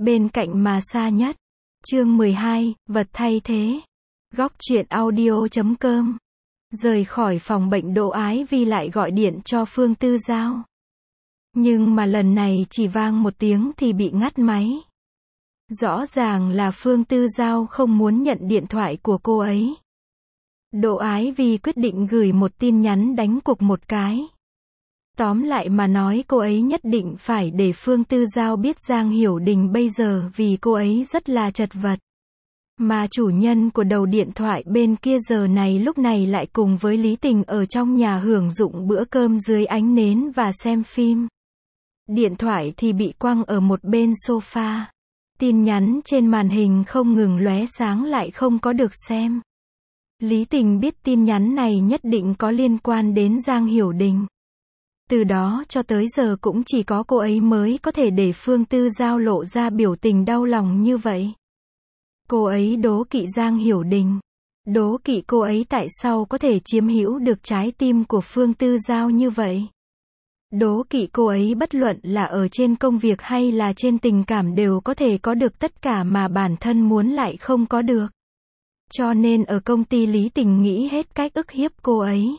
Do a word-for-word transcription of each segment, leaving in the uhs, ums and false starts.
Bên cạnh mà xa nhất. Chương mười hai, vật thay thế. Góc truyện audio chấm com. Rời khỏi phòng bệnh, Đỗ Ái Vi lại gọi điện cho Phương Tư Giao. Nhưng mà lần này chỉ vang một tiếng thì bị ngắt máy. Rõ ràng là Phương Tư Giao không muốn nhận điện thoại của cô ấy. Đỗ Ái Vi quyết định gửi một tin nhắn đánh cuộc một cái. Tóm lại mà nói, cô ấy nhất định phải để Phương Tư Giao biết Giang Hiểu Đình bây giờ vì cô ấy rất là chật vật. Mà chủ nhân của đầu điện thoại bên kia giờ này lúc này lại cùng với Lý Tình ở trong nhà hưởng dụng bữa cơm dưới ánh nến và xem phim. Điện thoại thì bị quăng ở một bên sofa. Tin nhắn trên màn hình không ngừng lóe sáng lại không có được xem. Lý Tình biết tin nhắn này nhất định có liên quan đến Giang Hiểu Đình. Từ đó cho tới giờ cũng chỉ có cô ấy mới có thể để Phương Tư Giao lộ ra biểu tình đau lòng như vậy. Cô ấy đố kỵ Giang Hiểu Đình. Đố kỵ cô ấy tại sao có thể chiếm hữu được trái tim của Phương Tư Giao như vậy. Đố kỵ cô ấy bất luận là ở trên công việc hay là trên tình cảm đều có thể có được tất cả mà bản thân muốn lại không có được. Cho nên ở công ty Lý Tình nghĩ hết cách ức hiếp cô ấy.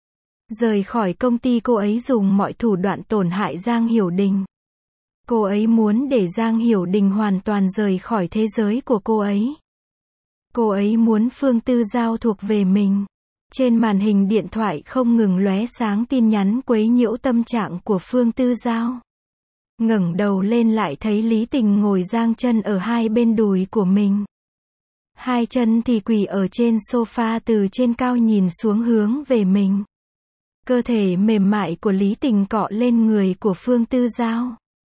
Rời khỏi công ty, cô ấy dùng mọi thủ đoạn tổn hại Giang Hiểu Đình. Cô ấy muốn để Giang Hiểu Đình hoàn toàn rời khỏi thế giới của cô ấy. Cô ấy muốn Phương Tư Giao thuộc về mình. Trên màn hình điện thoại không ngừng lóe sáng tin nhắn quấy nhiễu tâm trạng của Phương Tư Giao. Ngẩng đầu lên lại thấy Lý Tình ngồi giang chân ở hai bên đùi của mình. Hai chân thì quỳ ở trên sofa, từ trên cao nhìn xuống hướng về mình. Cơ thể mềm mại của Lý Tình cọ lên người của Phương Tư Giao.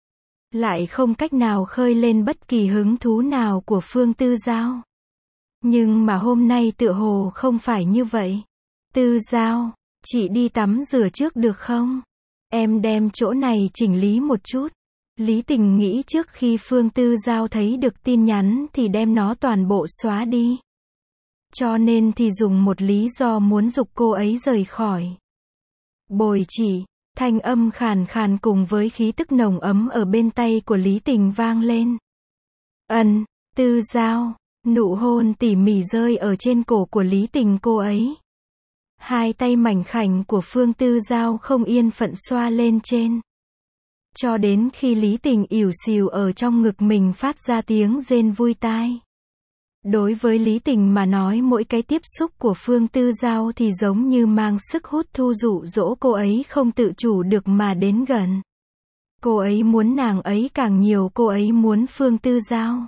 Lại không cách nào khơi lên bất kỳ hứng thú nào của Phương Tư Giao. Nhưng mà hôm nay tựa hồ không phải như vậy. Tư Giao, chị đi tắm rửa trước được không? Em đem chỗ này chỉnh lý một chút. Lý Tình nghĩ trước khi Phương Tư Giao thấy được tin nhắn thì đem nó toàn bộ xóa đi. Cho nên thì dùng một lý do muốn giục cô ấy rời khỏi. Bồi chỉ, thanh âm khàn khàn cùng với khí tức nồng ấm ở bên tay của Lý Tình vang lên. Ân, Tư Giao, nụ hôn tỉ mỉ rơi ở trên cổ của Lý Tình cô ấy. Hai tay mảnh khảnh của Phương Tư Giao không yên phận xoa lên trên. Cho đến khi Lý Tình ỉu xìu ở trong ngực mình phát ra tiếng rên vui tai. Đối với Lý Tình mà nói, mỗi cái tiếp xúc của Phương Tư Giao thì giống như mang sức hút thu dụ dỗ cô ấy không tự chủ được mà đến gần. Cô ấy muốn nàng ấy càng nhiều, cô ấy muốn Phương Tư Giao.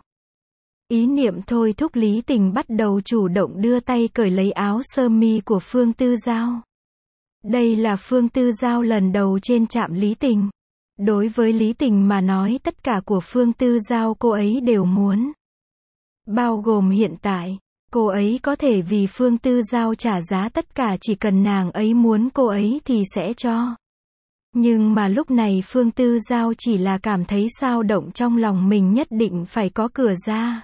Ý niệm thôi thúc Lý Tình bắt đầu chủ động đưa tay cởi lấy áo sơ mi của Phương Tư Giao. Đây là Phương Tư Giao lần đầu trên chạm Lý Tình. Đối với Lý Tình mà nói, tất cả của Phương Tư Giao cô ấy đều muốn. Bao gồm hiện tại, cô ấy có thể vì Phương Tư Giao trả giá tất cả, chỉ cần nàng ấy muốn cô ấy thì sẽ cho. Nhưng mà lúc này Phương Tư Giao chỉ là cảm thấy dao động trong lòng mình, nhất định phải có cửa ra.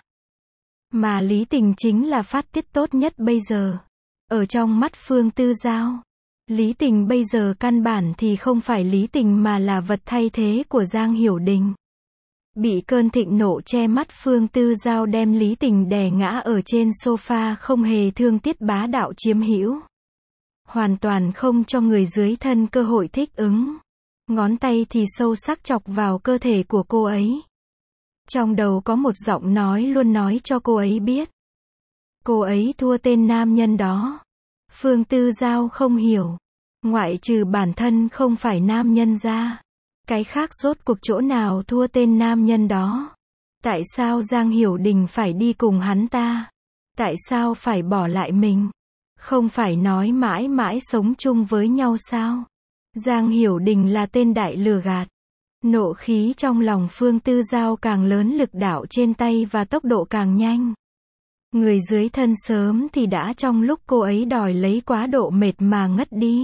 Mà Lý Tình chính là phát tiết tốt nhất bây giờ. Ở trong mắt Phương Tư Giao, Lý Tình bây giờ căn bản thì không phải Lý Tình mà là vật thay thế của Giang Hiểu Đình. Bị cơn thịnh nộ che mắt, Phương Tư Giao đem Lý Tình đè ngã ở trên sofa, không hề thương tiếc bá đạo chiếm hữu. Hoàn toàn không cho người dưới thân cơ hội thích ứng. Ngón tay thì sâu sắc chọc vào cơ thể của cô ấy. Trong đầu có một giọng nói luôn nói cho cô ấy biết. Cô ấy thua tên nam nhân đó. Phương Tư Giao không hiểu. Ngoại trừ bản thân không phải nam nhân ra, cái khác rốt cuộc chỗ nào thua tên nam nhân đó. Tại sao Giang Hiểu Đình phải đi cùng hắn ta? Tại sao phải bỏ lại mình? Không phải nói mãi mãi sống chung với nhau sao? Giang Hiểu Đình là tên đại lừa gạt. Nộ khí trong lòng Phương Tư Giao càng lớn, lực đạo trên tay và tốc độ càng nhanh. Người dưới thân sớm thì đã trong lúc cô ấy đòi lấy quá độ mệt mà ngất đi.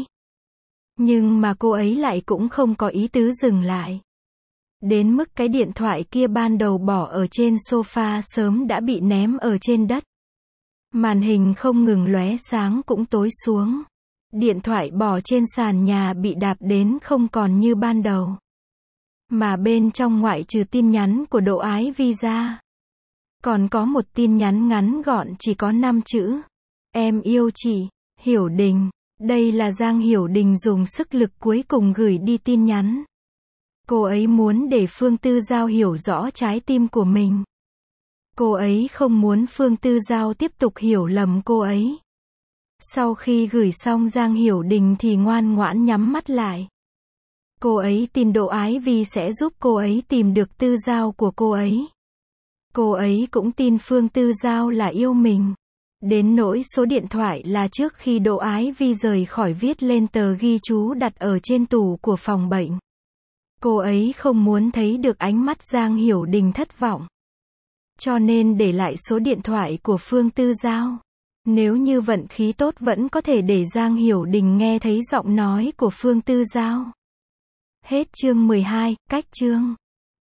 Nhưng mà cô ấy lại cũng không có ý tứ dừng lại. Đến mức cái điện thoại kia ban đầu bỏ ở trên sofa sớm đã bị ném ở trên đất. Màn hình không ngừng lóe sáng cũng tối xuống. Điện thoại bỏ trên sàn nhà bị đạp đến không còn như ban đầu. Mà bên trong ngoại trừ tin nhắn của Đỗ Ái Vi ra, còn có một tin nhắn ngắn gọn chỉ có năm chữ. Em yêu chị, Hiểu Đình. Đây là Giang Hiểu Đình dùng sức lực cuối cùng gửi đi tin nhắn. Cô ấy muốn để Phương Tư Giao hiểu rõ trái tim của mình. Cô ấy không muốn Phương Tư Giao tiếp tục hiểu lầm cô ấy. Sau khi gửi xong Giang Hiểu Đình thì ngoan ngoãn nhắm mắt lại. Cô ấy tin Đỗ Ái Vi sẽ giúp cô ấy tìm được Tư Giao của cô ấy. Cô ấy cũng tin Phương Tư Giao là yêu mình. Đến nỗi số điện thoại là trước khi Đỗ Ái Vi rời khỏi viết lên tờ ghi chú đặt ở trên tủ của phòng bệnh. Cô ấy không muốn thấy được ánh mắt Giang Hiểu Đình thất vọng. Cho nên để lại số điện thoại của Phương Tư Giao. Nếu như vận khí tốt vẫn có thể để Giang Hiểu Đình nghe thấy giọng nói của Phương Tư Giao. Hết chương mười hai, cách chương.